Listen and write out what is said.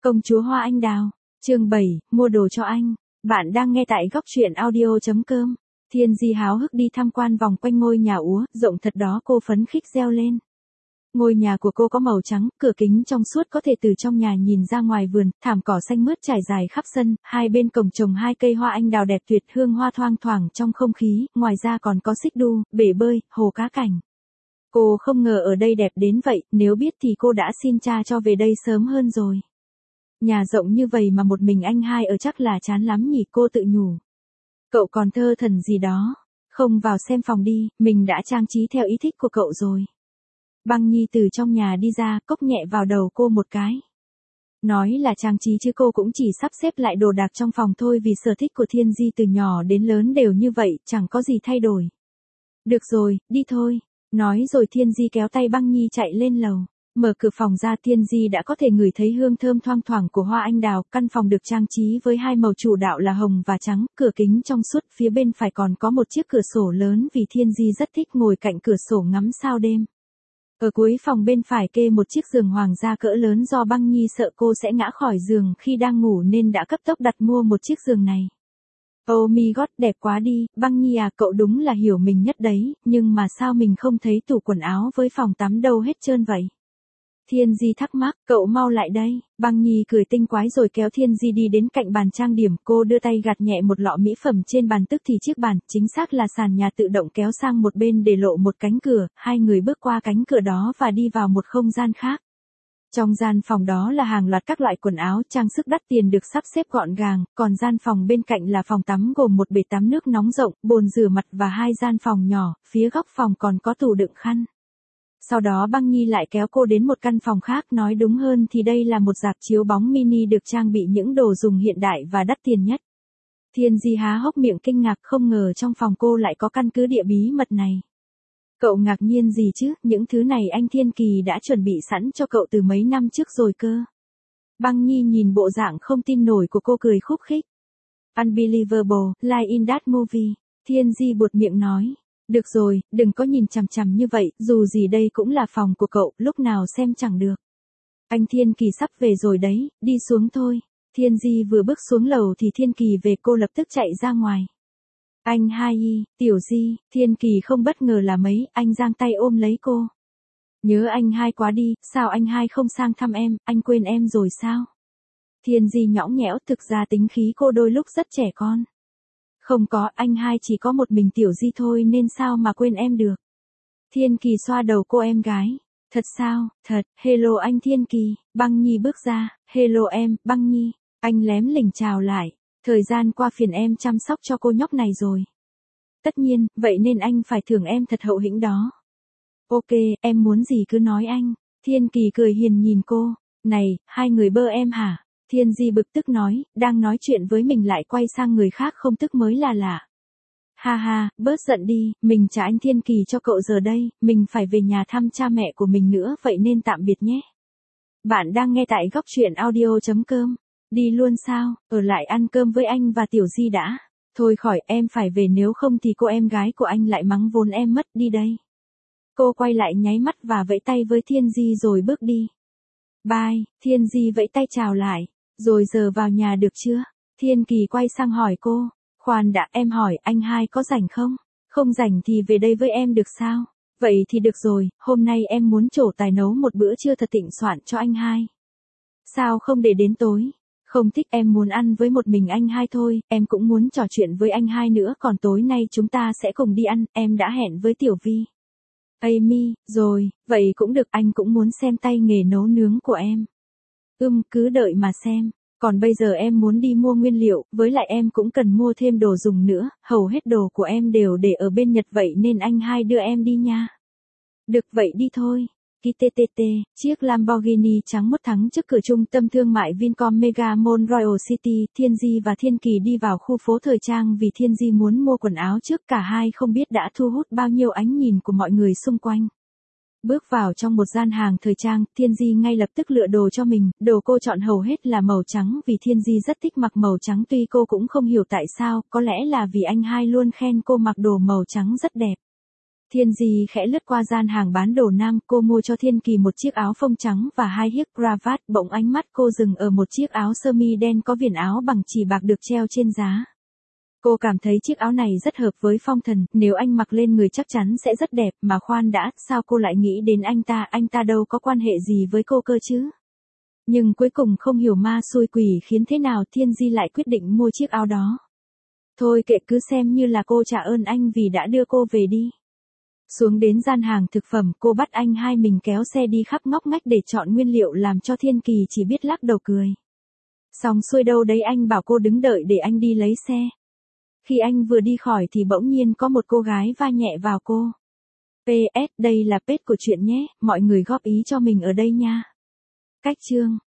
Công chúa Hoa Anh Đào, chương 7, mua đồ cho anh. Bạn đang nghe tại góc truyện audio.com. Thiên Di háo hức đi tham quan vòng quanh ngôi nhà úa, rộng thật đó, cô phấn khích reo lên. Ngôi nhà của cô có màu trắng, cửa kính trong suốt có thể từ trong nhà nhìn ra ngoài vườn, thảm cỏ xanh mướt trải dài khắp sân, hai bên cổng trồng hai cây hoa anh đào đẹp tuyệt, hương hoa thoang thoảng trong không khí, ngoài ra còn có xích đu, bể bơi, hồ cá cảnh. Cô không ngờ ở đây đẹp đến vậy, nếu biết thì cô đã xin cha cho về đây sớm hơn rồi. Nhà rộng như vậy mà một mình anh hai ở chắc là chán lắm nhỉ, cô tự nhủ. Cậu còn thơ thần gì đó, không vào xem phòng đi, mình đã trang trí theo ý thích của cậu rồi. Băng Nhi từ trong nhà đi ra, cốc nhẹ vào đầu cô một cái. Nói là trang trí chứ cô cũng chỉ sắp xếp lại đồ đạc trong phòng thôi, vì sở thích của Thiên Di từ nhỏ đến lớn đều như vậy, chẳng có gì thay đổi. Được rồi, đi thôi. Nói rồi Thiên Di kéo tay Băng Nhi chạy lên lầu. Mở cửa phòng ra, Thiên Di đã có thể ngửi thấy hương thơm thoang thoảng của hoa anh đào. Căn phòng được trang trí với hai màu chủ đạo là hồng và trắng, cửa kính trong suốt, phía bên phải còn có một chiếc cửa sổ lớn, vì Thiên Di rất thích ngồi cạnh cửa sổ ngắm sao đêm. Ở cuối phòng bên phải kê một chiếc giường hoàng gia cỡ lớn, do Băng Nhi sợ cô sẽ ngã khỏi giường khi đang ngủ nên đã cấp tốc đặt mua một chiếc giường này. Oh my god, đẹp quá đi, Băng Nhi à, cậu đúng là hiểu mình nhất đấy, nhưng mà sao mình không thấy tủ quần áo với phòng tắm đâu hết trơn vậy? Thiên Di thắc mắc, cậu mau lại đây. Băng Nhi cười tinh quái rồi kéo Thiên Di đi đến cạnh bàn trang điểm, cô đưa tay gạt nhẹ một lọ mỹ phẩm trên bàn, tức thì chiếc bàn, chính xác là sàn nhà tự động kéo sang một bên để lộ một cánh cửa, hai người bước qua cánh cửa đó và đi vào một không gian khác. Trong gian phòng đó là hàng loạt các loại quần áo, trang sức đắt tiền được sắp xếp gọn gàng, còn gian phòng bên cạnh là phòng tắm gồm một bể tắm nước nóng rộng, bồn rửa mặt và hai gian phòng nhỏ, phía góc phòng còn có tủ đựng khăn. Sau đó Băng Nhi lại kéo cô đến một căn phòng khác, nói đúng hơn thì đây là một rạp chiếu bóng mini được trang bị những đồ dùng hiện đại và đắt tiền nhất. Thiên Di há hốc miệng kinh ngạc, không ngờ trong phòng cô lại có căn cứ địa bí mật này. Cậu ngạc nhiên gì chứ, những thứ này anh Thiên Kỳ đã chuẩn bị sẵn cho cậu từ mấy năm trước rồi cơ. Băng Nhi nhìn bộ dạng không tin nổi của cô cười khúc khích. Unbelievable, like in that movie. Thiên Di buột miệng nói. Được rồi, đừng có nhìn chằm chằm như vậy, dù gì đây cũng là phòng của cậu, lúc nào xem chẳng được. Anh Thiên Kỳ sắp về rồi đấy, đi xuống thôi. Thiên Di vừa bước xuống lầu thì Thiên Kỳ về, cô lập tức chạy ra ngoài. Anh hai y, Tiểu Di, Thiên Kỳ không bất ngờ là mấy, anh giang tay ôm lấy cô. Nhớ anh hai quá đi, sao anh hai không sang thăm em, anh quên em rồi sao? Thiên Di nhõng nhẽo, thực ra tính khí cô đôi lúc rất trẻ con. Không có, anh hai chỉ có một mình Tiểu Di thôi nên sao mà quên em được. Thiên Kỳ xoa đầu cô, em gái. Thật sao, thật, hello anh Thiên Kỳ. Băng Nhi bước ra, hello em, Băng Nhi. Anh lém lỉnh chào lại. Thời gian qua phiền em chăm sóc cho cô nhóc này rồi. Tất nhiên, vậy nên anh phải thưởng em thật hậu hĩnh đó. Ok, em muốn gì cứ nói anh. Thiên Kỳ cười hiền nhìn cô. Này, hai người bơ em hả? Thiên Di bực tức nói, đang nói chuyện với mình lại quay sang người khác không tức mới là lạ. Ha ha, bớt giận đi, mình trả anh Thiên Kỳ cho cậu giờ đây, mình phải về nhà thăm cha mẹ của mình nữa, vậy nên tạm biệt nhé. Bạn đang nghe tại góc truyện audio.com. Đi luôn sao, ở lại ăn cơm với anh và Tiểu Di đã. Thôi khỏi, em phải về, nếu không thì cô em gái của anh lại mắng vốn em mất, đi đây. Cô quay lại nháy mắt và vẫy tay với Thiên Di rồi bước đi. Bye, Thiên Di vẫy tay chào lại. Rồi giờ vào nhà được chưa? Thiên Kỳ quay sang hỏi cô. Khoan đã, em hỏi anh hai có rảnh không? Không rảnh thì về đây với em được sao? Vậy thì được rồi, hôm nay em muốn trổ tài nấu một bữa trưa thật thịnh soạn cho anh hai. Sao không để đến tối? Không thích, em muốn ăn với một mình anh hai thôi, em cũng muốn trò chuyện với anh hai nữa, còn tối nay chúng ta sẽ cùng đi ăn, em đã hẹn với Tiểu Vi. Amy, rồi, vậy cũng được, anh cũng muốn xem tay nghề nấu nướng của em. Cứ đợi mà xem. Còn bây giờ em muốn đi mua nguyên liệu, với lại em cũng cần mua thêm đồ dùng nữa, hầu hết đồ của em đều để ở bên Nhật, vậy nên anh hai đưa em đi nha. Được, vậy đi thôi. KTTT, chiếc Lamborghini trắng mốt thắng trước cửa trung tâm thương mại Vincom Mega Mall Royal City. Thiên Di và Thiên Kỳ đi vào khu phố thời trang vì Thiên Di muốn mua quần áo trước, cả hai không biết đã thu hút bao nhiêu ánh nhìn của mọi người xung quanh. Bước vào trong một gian hàng thời trang, Thiên Di ngay lập tức lựa đồ cho mình, đồ cô chọn hầu hết là màu trắng vì Thiên Di rất thích mặc màu trắng, tuy cô cũng không hiểu tại sao, có lẽ là vì anh hai luôn khen cô mặc đồ màu trắng rất đẹp. Thiên Di khẽ lướt qua gian hàng bán đồ nam, cô mua cho Thiên Kỳ một chiếc áo phông trắng và 2 chiếc cravat, bỗng ánh mắt cô dừng ở một chiếc áo sơ mi đen có viền áo bằng chỉ bạc được treo trên giá. Cô cảm thấy chiếc áo này rất hợp với Phong Thần, nếu anh mặc lên người chắc chắn sẽ rất đẹp, mà khoan đã, sao cô lại nghĩ đến anh ta đâu có quan hệ gì với cô cơ chứ? Nhưng cuối cùng không hiểu ma xui quỷ khiến thế nào Thiên Di lại quyết định mua chiếc áo đó. Thôi kệ, cứ xem như là cô trả ơn anh vì đã đưa cô về đi. Xuống đến gian hàng thực phẩm, cô bắt anh hai mình kéo xe đi khắp ngóc ngách để chọn nguyên liệu, làm cho Thiên Kỳ chỉ biết lắc đầu cười. Xong xuôi đâu đấy anh bảo cô đứng đợi để anh đi lấy xe. Khi anh vừa đi khỏi thì bỗng nhiên có một cô gái va nhẹ vào cô. PS, đây là page của chuyện nhé, mọi người góp ý cho mình ở đây nha. Cách chương